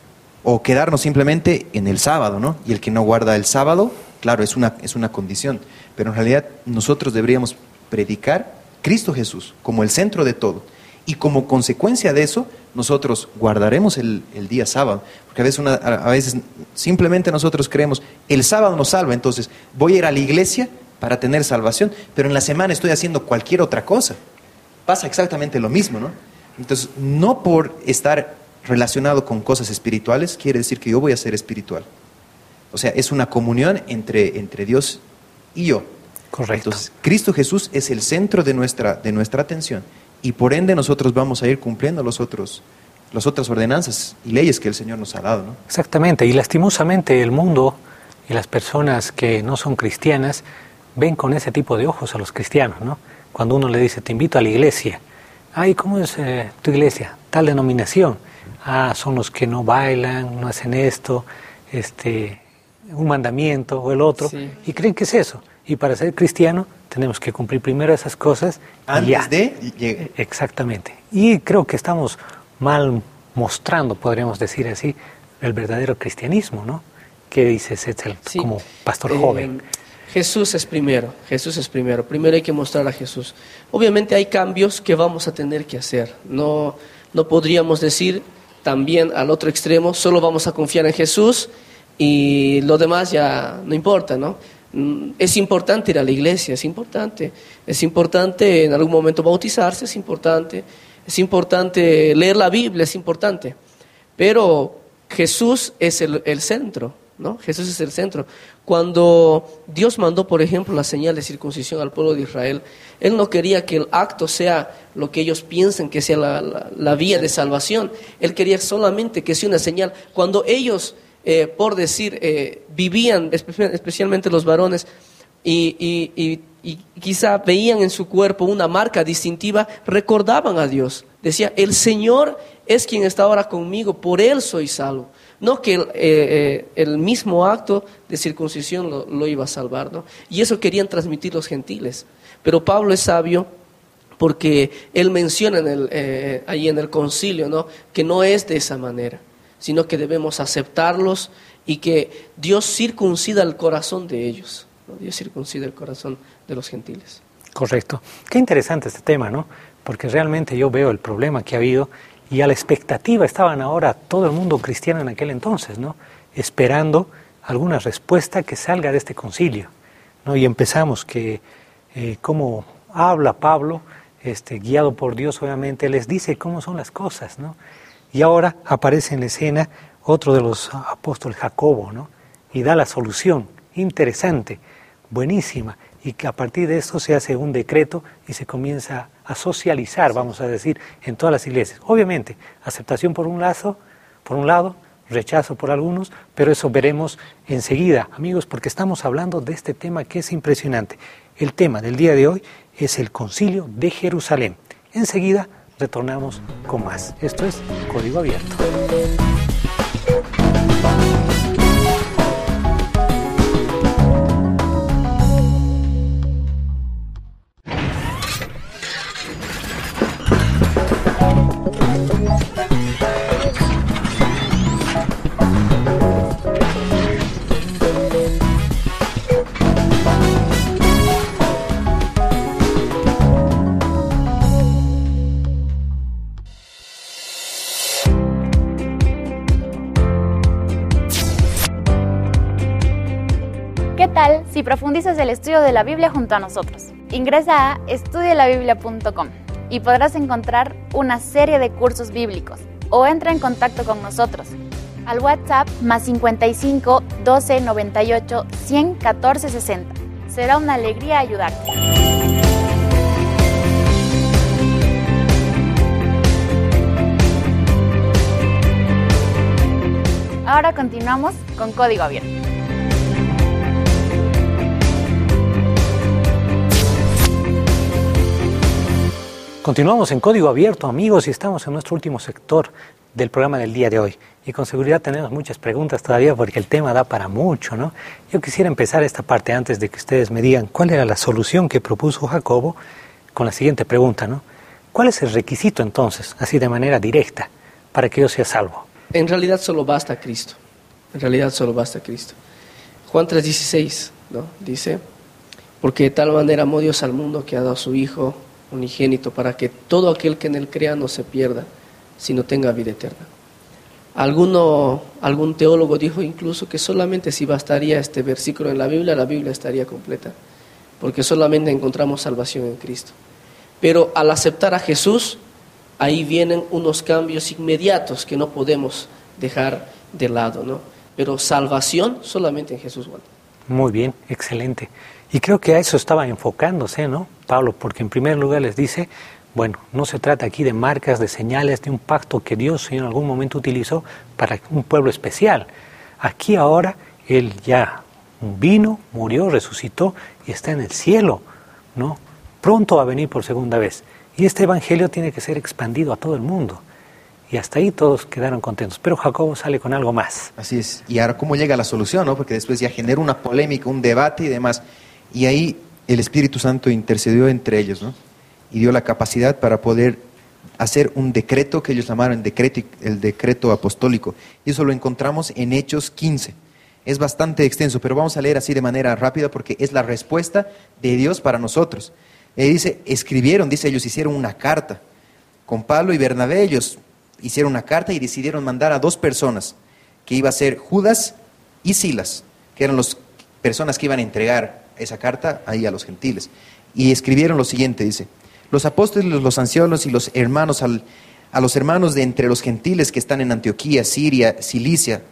O quedarnos simplemente en el sábado, ¿no? Y el que no guarda el sábado, claro, es una, es una condición. Pero en realidad nosotros deberíamos predicar Cristo Jesús como el centro de todo. Y como consecuencia de eso, nosotros guardaremos el, el día sábado. Porque a veces, una, a veces simplemente nosotros creemos, el sábado nos salva, entonces voy a ir a la iglesia para tener salvación, pero en la semana estoy haciendo cualquier otra cosa. Pasa exactamente lo mismo, ¿no? Entonces, no por estar relacionado con cosas espirituales, quiere decir que yo voy a ser espiritual. O sea, es una comunión entre, entre Dios y yo. Correcto. Entonces, Cristo Jesús es el centro de nuestra, de nuestra atención. Y por ende nosotros vamos a ir cumpliendo los otros, las otras ordenanzas y leyes que el Señor nos ha dado, ¿no? Exactamente, y lastimosamente el mundo y las personas que no son cristianas ven con ese tipo de ojos a los cristianos, ¿no? Cuando uno le dice, te invito a la iglesia, ay, ¿cómo es eh, tu iglesia? Tal denominación, ah, son los que no bailan, no hacen esto, este, un mandamiento o el otro, Sí. y creen que es eso. Y para ser cristiano tenemos que cumplir primero esas cosas. Antes y ya. de llegar. Exactamente. Y creo que estamos mal mostrando, podríamos decir así, el verdadero cristianismo, ¿no? ¿Qué dices, Etzel, Sí. como pastor Eh, joven? Jesús es primero, Jesús es primero. Primero hay que mostrar a Jesús. Obviamente hay cambios que vamos a tener que hacer. No, no podríamos decir también al otro extremo, solo vamos a confiar en Jesús y lo demás ya no importa, ¿no? Es importante ir a la iglesia, es importante. Es importante en algún momento bautizarse, es importante. Es importante leer la Biblia, es importante. Pero Jesús es el, el centro, ¿no? Jesús es el centro. Cuando Dios mandó, por ejemplo, la señal de circuncisión al pueblo de Israel, Él no quería que el acto sea lo que ellos piensan que sea la, la, la vía de salvación. Él quería solamente que sea una señal. Cuando ellos... Eh, por decir, eh, vivían, especialmente los varones, y, y, y, y quizá veían en su cuerpo una marca distintiva, recordaban a Dios. Decía, el Señor es quien está ahora conmigo, por Él soy salvo. No que el, eh, eh, el mismo acto de circuncisión lo, lo iba a salvar, ¿no? Y eso querían transmitir los gentiles. Pero Pablo es sabio porque él menciona en el, eh, ahí en el concilio, ¿no? Que no es de esa manera, sino que debemos aceptarlos y que Dios circuncida el corazón de ellos, ¿no? Dios circuncida el corazón de los gentiles. Correcto. Qué interesante este tema, ¿no? Porque realmente yo veo el problema que ha habido y a la expectativa estaban ahora todo el mundo cristiano en aquel entonces, ¿no? Esperando alguna respuesta que salga de este concilio, ¿no? Y empezamos que, eh, como habla Pablo, este, guiado por Dios obviamente, les dice cómo son las cosas, ¿no? Y ahora aparece en la escena otro de los apóstoles, Jacobo, ¿no? Y da la solución interesante. buenísima, y que a partir de esto se hace un decreto y se comienza a socializar, vamos a decir, en todas las iglesias. Obviamente, aceptación por un lado, por un lado, rechazo por algunos, pero eso veremos enseguida, amigos, porque estamos hablando de este tema que es impresionante. El tema del día de hoy es el Concilio de Jerusalén. Enseguida retornamos con más. Esto es Código Abierto. ¿Qué tal si profundizas el estudio de la Biblia junto a nosotros? Ingresa a estudia la biblia punto com y podrás encontrar una serie de cursos bíblicos, o entra en contacto con nosotros al WhatsApp más cincuenta y cinco, doce, noventa y ocho, cien, catorce, sesenta. Será una alegría ayudarte. Ahora continuamos con Código Abierto. Continuamos en Código Abierto, amigos, y estamos en nuestro último sector del programa del día de hoy. Y con seguridad tenemos muchas preguntas todavía porque el tema da para mucho, ¿no? Yo quisiera empezar esta parte antes de que ustedes me digan cuál era la solución que propuso Jacobo con la siguiente pregunta, ¿no? ¿Cuál es el requisito entonces, así de manera directa, para que yo sea salvo? En realidad solo basta Cristo. En realidad solo basta Cristo. Juan tres dieciséis, ¿no? Dice, porque de tal manera amó Dios al mundo que ha dado a su Hijo unigénito para que todo aquel que en él crea no se pierda, sino tenga vida eterna. Alguno, algún teólogo dijo incluso que solamente si bastaría este versículo en la Biblia, la Biblia estaría completa, porque solamente encontramos salvación en Cristo. Pero al aceptar a Jesús, ahí vienen unos cambios inmediatos que no podemos dejar de lado, ¿no? Pero salvación solamente en Jesús, Juan. Muy bien, excelente. Y creo que a eso estaba enfocándose, ¿no, Pablo? Porque en primer lugar les dice, bueno, no se trata aquí de marcas, de señales, de un pacto que Dios en algún momento utilizó para un pueblo especial. Aquí ahora Él ya vino, murió, resucitó y está en el cielo, ¿no? Pronto va a venir por segunda vez. Y este evangelio tiene que ser expandido a todo el mundo. Y hasta ahí todos quedaron contentos. Pero Jacobo sale con algo más. Así es. Y ahora, ¿cómo llega la solución, no? Porque después ya genera una polémica, un debate y demás. Y ahí el Espíritu Santo intercedió entre ellos, ¿no? Y dio la capacidad para poder hacer un decreto que ellos llamaron decreto, el decreto apostólico. Y eso lo encontramos en Hechos quince. Es bastante extenso, pero vamos a leer así de manera rápida porque es la respuesta de Dios para nosotros. Eh, dice, escribieron, dice, ellos hicieron una carta. Con Pablo y Bernabé ellos hicieron una carta y decidieron mandar a dos personas, que iba a ser Judas y Silas, que eran las personas que iban a entregar esa carta ahí a los gentiles. Y escribieron lo siguiente, dice, los apóstoles, los ancianos y los hermanos, al, a los hermanos de entre los gentiles que están en Antioquía, Siria, Cilicia,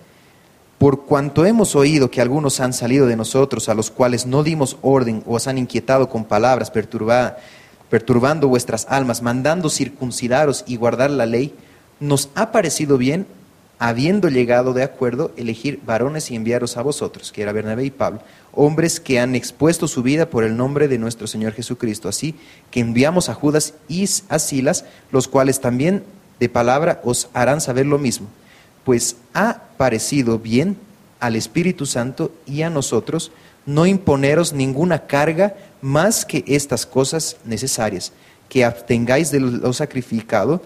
por cuanto hemos oído que algunos han salido de nosotros, a los cuales no dimos orden o os han inquietado con palabras, perturba, perturbando vuestras almas, mandando circuncidaros y guardar la ley, nos ha parecido bien, habiendo llegado de acuerdo, elegir varones y enviaros a vosotros, que era Bernabé y Pablo, hombres que han expuesto su vida por el nombre de nuestro Señor Jesucristo. Así que enviamos a Judas y a Silas, los cuales también de palabra os harán saber lo mismo. Pues ha parecido bien al Espíritu Santo y a nosotros no imponeros ninguna carga más que estas cosas necesarias, que abstengáis de lo sacrificado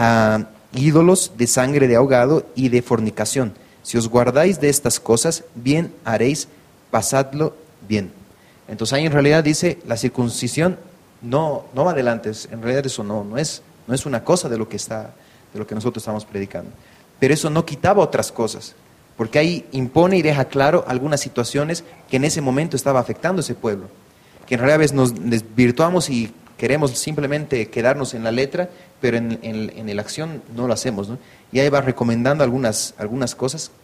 a ídolos, de sangre de ahogado y de fornicación. Si os guardáis de estas cosas, bien haréis, pasadlo bien. Entonces ahí en realidad dice, la circuncisión no, no va adelante, en realidad eso no, no, es, no es una cosa de lo que está, de lo que nosotros estamos predicando. Pero eso no quitaba otras cosas, porque ahí impone y deja claro algunas situaciones que en ese momento estaba afectando a ese pueblo, que en realidad a veces nos desvirtuamos y queremos simplemente quedarnos en la letra, pero en, en, en la acción no lo hacemos, ¿no? Y ahí va recomendando algunas, algunas cosas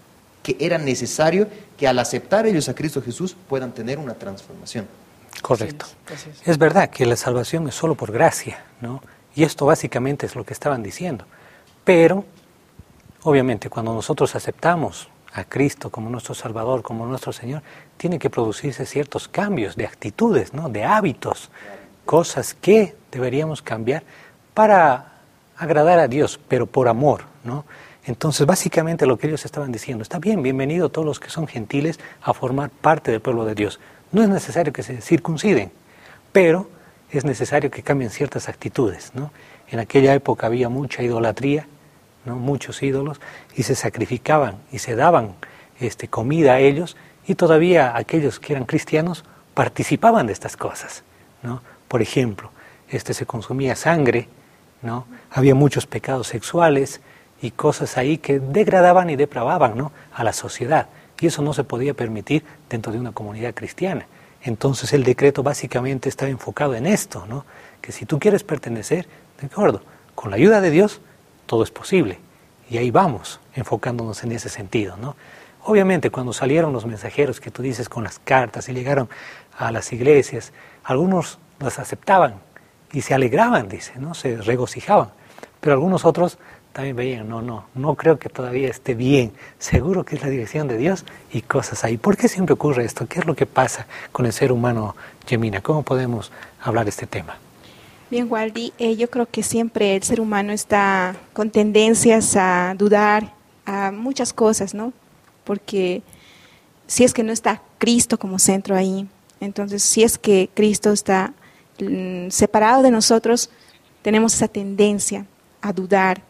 que era necesario que al aceptar ellos a Cristo Jesús puedan tener una transformación. Correcto. Sí, es. Es verdad que la salvación es solo por gracia, ¿no? Y esto básicamente es lo que estaban diciendo. Pero, obviamente, cuando nosotros aceptamos a Cristo como nuestro Salvador, como nuestro Señor, tiene que producirse ciertos cambios de actitudes, ¿no? De hábitos, cosas que deberíamos cambiar para agradar a Dios, pero por amor, ¿no? Entonces, básicamente lo que ellos estaban diciendo, está bien, bienvenido todos los que son gentiles a formar parte del pueblo de Dios. No es necesario que se circunciden, pero es necesario que cambien ciertas actitudes, ¿no? En aquella época había mucha idolatría, ¿no? Muchos ídolos, y se sacrificaban y se daban este, comida a ellos, y todavía aquellos que eran cristianos participaban de estas cosas, ¿no? Por ejemplo, este, se consumía sangre, ¿no? Había muchos pecados sexuales y cosas ahí que degradaban y depravaban, ¿no? A la sociedad, y eso no se podía permitir dentro de una comunidad cristiana. Entonces el decreto básicamente estaba enfocado en esto, ¿no? Que si tú quieres pertenecer, de acuerdo, con la ayuda de Dios, todo es posible. Y ahí vamos, enfocándonos en ese sentido, ¿no? Obviamente, cuando salieron los mensajeros que tú dices con las cartas y llegaron a las iglesias, algunos las aceptaban y se alegraban, dice, ¿no? Se regocijaban. Pero algunos otros también veían, no, no, no creo que todavía esté bien, seguro que es la dirección de Dios y cosas ahí. ¿Por qué siempre ocurre esto? ¿Qué es lo que pasa con el ser humano, Yemina? ¿Cómo podemos hablar de este tema? Bien, Waldy, eh, yo creo que siempre el ser humano está con tendencias a dudar a muchas cosas, ¿no? Porque si es que no está Cristo como centro ahí, entonces si es que Cristo está mm, separado de nosotros, tenemos esa tendencia a dudar,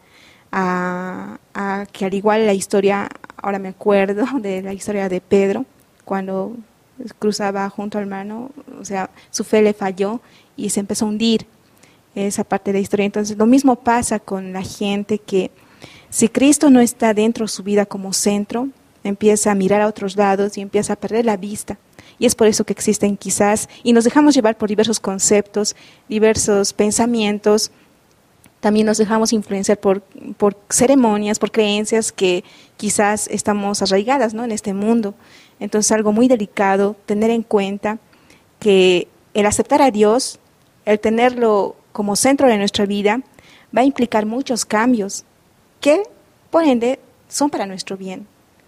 a, a que al igual la historia, ahora me acuerdo de la historia de Pedro, cuando cruzaba junto al mar, ¿no? O sea, su fe le falló y se empezó a hundir. Esa parte de la historia. Entonces, lo mismo pasa con la gente que si Cristo no está dentro de su vida como centro, empieza a mirar a otros lados y empieza a perder la vista. Y es por eso que existen quizás, y nos dejamos llevar por diversos conceptos, diversos pensamientos, también nos dejamos influenciar por, por ceremonias, por creencias que quizás estamos arraigadas, ¿no? En este mundo. Entonces, algo muy delicado, tener en cuenta que el aceptar a Dios, el tenerlo como centro de nuestra vida, va a implicar muchos cambios que, por ende, son para nuestro bien.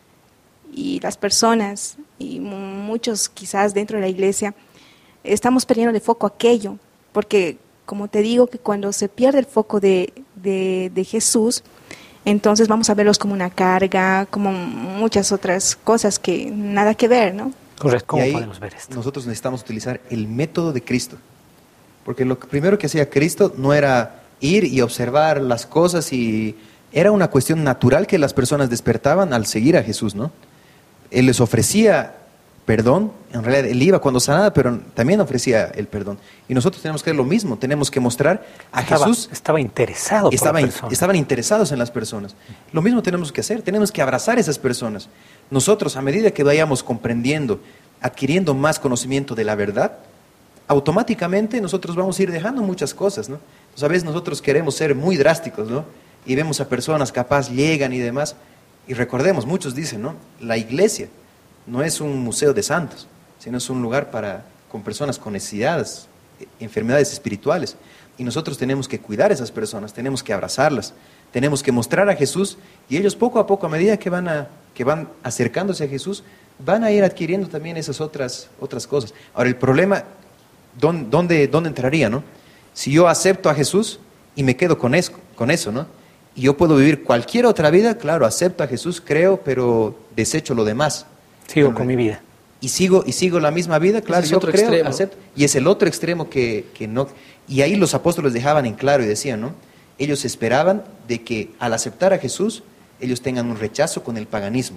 Y las personas, y muchos quizás dentro de la iglesia, estamos perdiendo de foco aquello, porque, como te digo, que cuando se pierde el foco de, de, de Jesús, entonces vamos a verlos como una carga, como muchas otras cosas que nada que ver, ¿no? Correcto, ¿cómo y ahí podemos ver esto? Nosotros necesitamos utilizar el método de Cristo. Porque lo primero que hacía Cristo no era ir y observar las cosas, y era una cuestión natural que las personas despertaban al seguir a Jesús, ¿no? Él les ofrecía perdón, en realidad él iba cuando sanaba, pero también ofrecía el perdón. Y nosotros tenemos que hacer lo mismo, tenemos que mostrar a estaba, Jesús. Estaba interesado por estaba, las personas. Estaban interesados en las personas. Lo mismo tenemos que hacer, tenemos que abrazar a esas personas. Nosotros, a medida que vayamos comprendiendo, adquiriendo más conocimiento de la verdad, automáticamente nosotros vamos a ir dejando muchas cosas, ¿no? Pues a veces nosotros queremos ser muy drásticos, ¿no? Y vemos a personas capaz llegan y demás. Y recordemos, muchos dicen, ¿no? La iglesia no es un museo de santos, sino es un lugar para, con personas con necesidades, enfermedades espirituales. Y nosotros tenemos que cuidar a esas personas, tenemos que abrazarlas, tenemos que mostrar a Jesús, y ellos poco a poco, a medida que van, a, que van acercándose a Jesús, van a ir adquiriendo también esas otras, otras cosas. Ahora, el problema, ¿dónde, dónde, dónde entraría, no? Si yo acepto a Jesús y me quedo con eso, con eso, ¿no? Y yo puedo vivir cualquier otra vida, claro, acepto a Jesús, creo, pero desecho lo demás. Sigo con mi vida. Y sigo, y sigo la misma vida, claro, yo otro creo, extremo. acepto. Y es el otro extremo que, que no... Y ahí los apóstoles dejaban en claro y decían, ¿no? Ellos esperaban de que al aceptar a Jesús, ellos tengan un rechazo con el paganismo.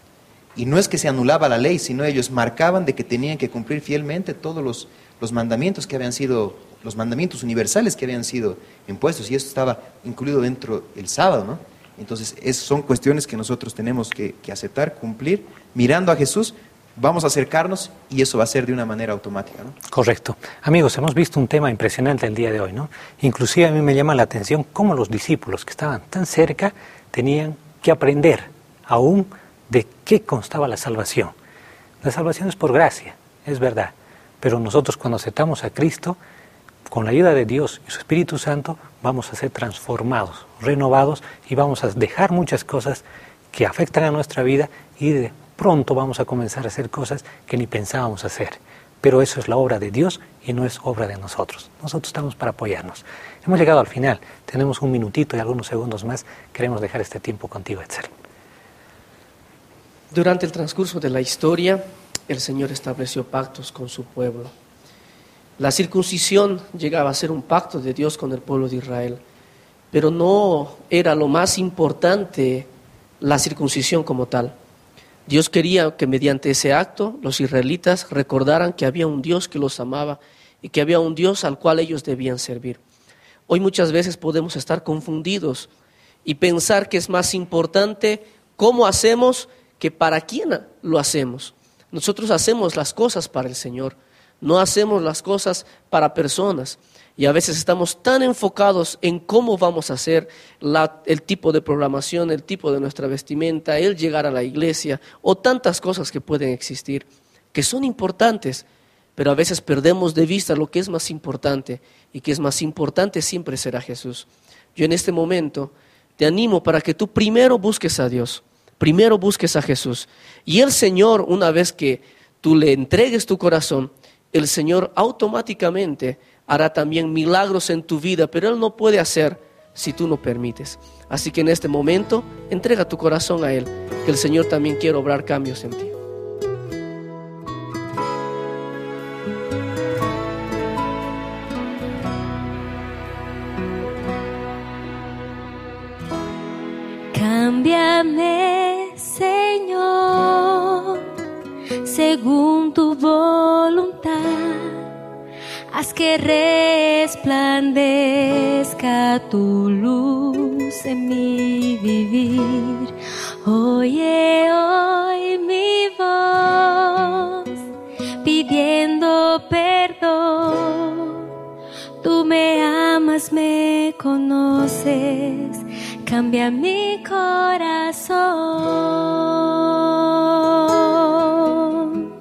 Y no es que se anulaba la ley, sino ellos marcaban de que tenían que cumplir fielmente todos los, los mandamientos que habían sido, los mandamientos universales que habían sido impuestos, y esto estaba incluido dentro del sábado, ¿no? Entonces, es, son cuestiones que nosotros tenemos que, que aceptar, cumplir, mirando a Jesús. Vamos a acercarnos y eso va a ser de una manera automática, ¿no? Correcto. Amigos, hemos visto un tema impresionante el día de hoy, ¿no? Inclusive a mí me llama la atención cómo los discípulos que estaban tan cerca tenían que aprender aún de qué constaba la salvación. La salvación es por gracia, es verdad, pero nosotros cuando aceptamos a Cristo, con la ayuda de Dios y su Espíritu Santo, vamos a ser transformados, renovados y vamos a dejar muchas cosas que afectan a nuestra vida y de pronto vamos a comenzar a hacer cosas que ni pensábamos hacer. Pero eso es la obra de Dios y no es obra de nosotros. Nosotros estamos para apoyarnos. Hemos llegado al final. Tenemos un minutito y algunos segundos más. Queremos dejar este tiempo contigo, Etzel. Durante el transcurso de la historia, el Señor estableció pactos con su pueblo. La circuncisión llegaba a ser un pacto de Dios con el pueblo de Israel, pero no era lo más importante la circuncisión como tal. Dios quería que mediante ese acto los israelitas recordaran que había un Dios que los amaba y que había un Dios al cual ellos debían servir. Hoy muchas veces podemos estar confundidos y pensar que es más importante cómo hacemos que para quién lo hacemos. Nosotros hacemos las cosas para el Señor, no hacemos las cosas para personas. Y a veces estamos tan enfocados en cómo vamos a hacer la, el tipo de programación, el tipo de nuestra vestimenta, el llegar a la iglesia o tantas cosas que pueden existir, que son importantes, pero a veces perdemos de vista lo que es más importante y que es más importante siempre será Jesús. Yo en este momento te animo para que tú primero busques a Dios, primero busques a Jesús y el Señor, una vez que tú le entregues tu corazón, el Señor automáticamente hará también milagros en tu vida, pero Él no puede hacer si tú no permites. Así que en este momento, entrega tu corazón a Él, que el Señor también quiere obrar cambios en ti. Cámbiame, Señor, según tu voluntad. Haz que resplandezca tu luz en mi vivir. Oye hoy mi voz pidiendo perdón. Tú me amas, me conoces, cambia mi corazón.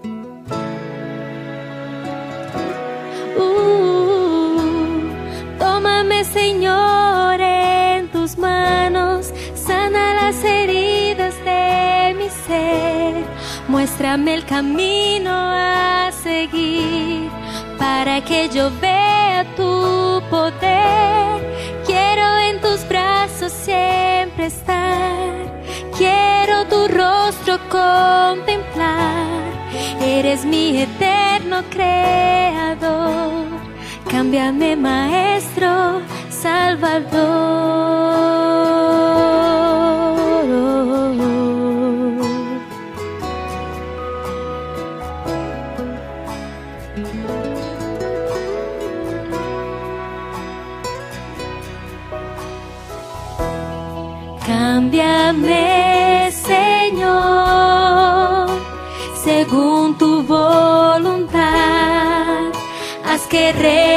Señor, en tus manos, sana las heridas de mi ser. Muéstrame el camino a seguir para que yo vea tu poder. Quiero en tus brazos siempre estar. Quiero tu rostro contemplar. Eres mi eterno creador. Cámbiame, Maestro, Salvador. Cámbiame, Señor, según tu voluntad. Haz que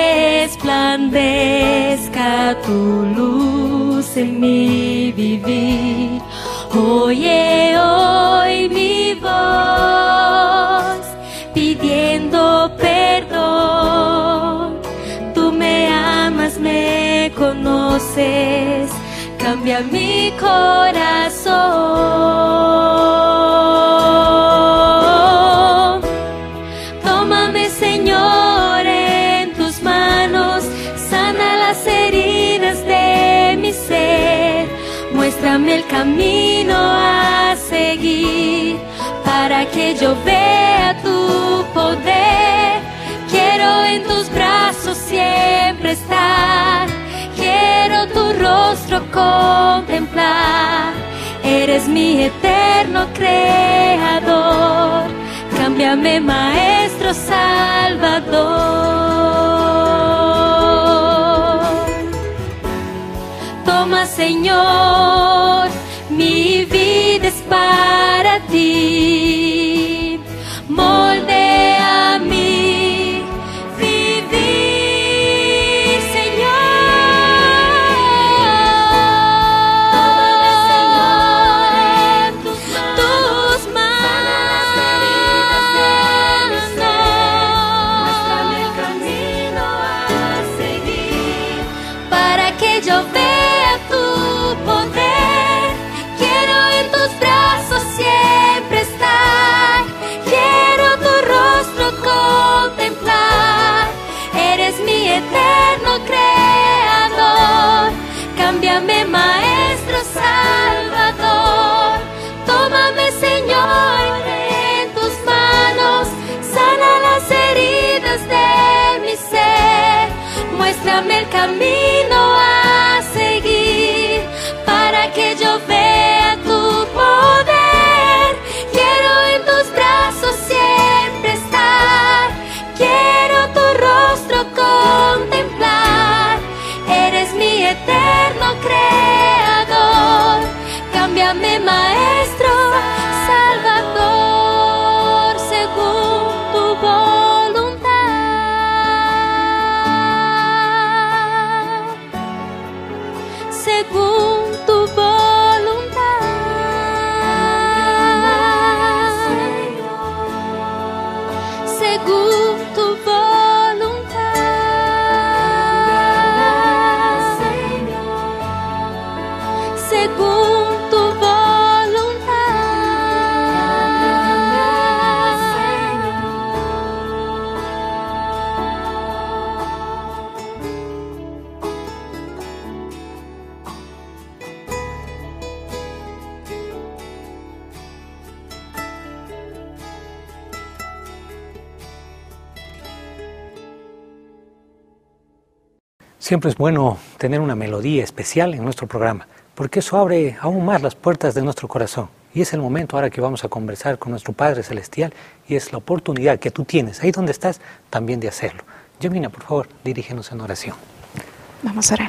resplandezca tu luz en mi vivir. Oye hoy mi voz pidiendo perdón. Tú me amas, me conoces, cambia mi corazón. Tómame, Señor, en tus manos, sana las heridas de mi ser. Muéstrame el camino a seguir para que yo vea tu poder. Quiero en tus brazos siempre estar. Quiero tu rostro contemplar. Eres mi eterno creador. Cámbiame, Maestro Salvador. Toma, Señor, mi vida es para ti. Moldea mi vivir, Señor. Tómame, Señor, en tus manos. tu voluntad, según tu Siempre es bueno tener una melodía especial en nuestro programa, porque eso abre aún más las puertas de nuestro corazón. Y es el momento ahora que vamos a conversar con nuestro Padre Celestial, y es la oportunidad que tú tienes, ahí donde estás, también de hacerlo. Yamina, por favor, dirígenos en oración. Vamos a orar.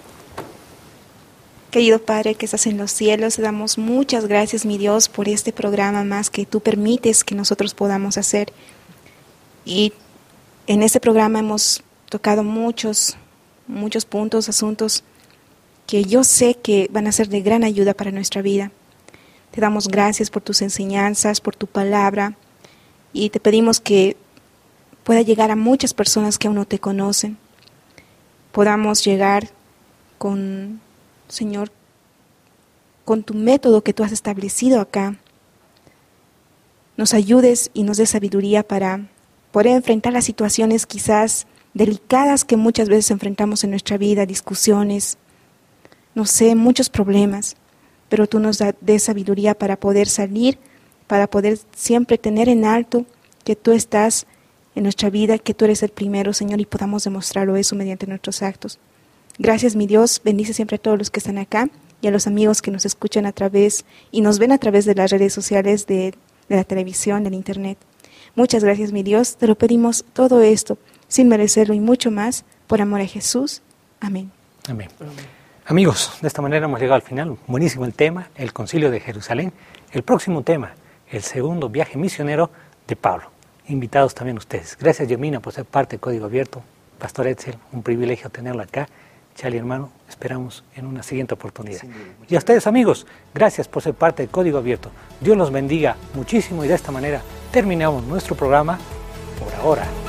Querido Padre que estás en los cielos, te damos muchas gracias, mi Dios, por este programa más que tú permites que nosotros podamos hacer. Y en este programa hemos tocado muchos, muchos puntos, asuntos que yo sé que van a ser de gran ayuda para nuestra vida. Te damos gracias por tus enseñanzas, por tu palabra, y te pedimos que pueda llegar a muchas personas que aún no te conocen. Podamos llegar con, Señor, con tu método que tú has establecido acá. Nos ayudes y nos des sabiduría para poder enfrentar las situaciones quizás delicadas que muchas veces enfrentamos en nuestra vida, discusiones, no sé, muchos problemas, pero tú nos des sabiduría para poder salir, para poder siempre tener en alto que tú estás en nuestra vida, que tú eres el primero, Señor, y podamos demostrarlo eso mediante nuestros actos. Gracias, mi Dios, bendice siempre a todos los que están acá y a los amigos que nos escuchan a través y nos ven a través de las redes sociales, de, de la televisión, del internet. Muchas gracias, mi Dios, te lo pedimos todo esto sin merecerlo y mucho más, por amor a Jesús. Amén. Amén. Amigos, de esta manera hemos llegado al final. Buenísimo el tema, el Concilio de Jerusalén. El próximo tema, el segundo viaje misionero de Pablo. Invitados también ustedes. Gracias, Yamina, por ser parte de Código Abierto. Pastor Edsel, un privilegio tenerlo acá. Charlie, hermano, esperamos en una siguiente oportunidad. Y a ustedes, amigos, gracias por ser parte de Código Abierto. Dios los bendiga muchísimo y de esta manera terminamos nuestro programa por ahora.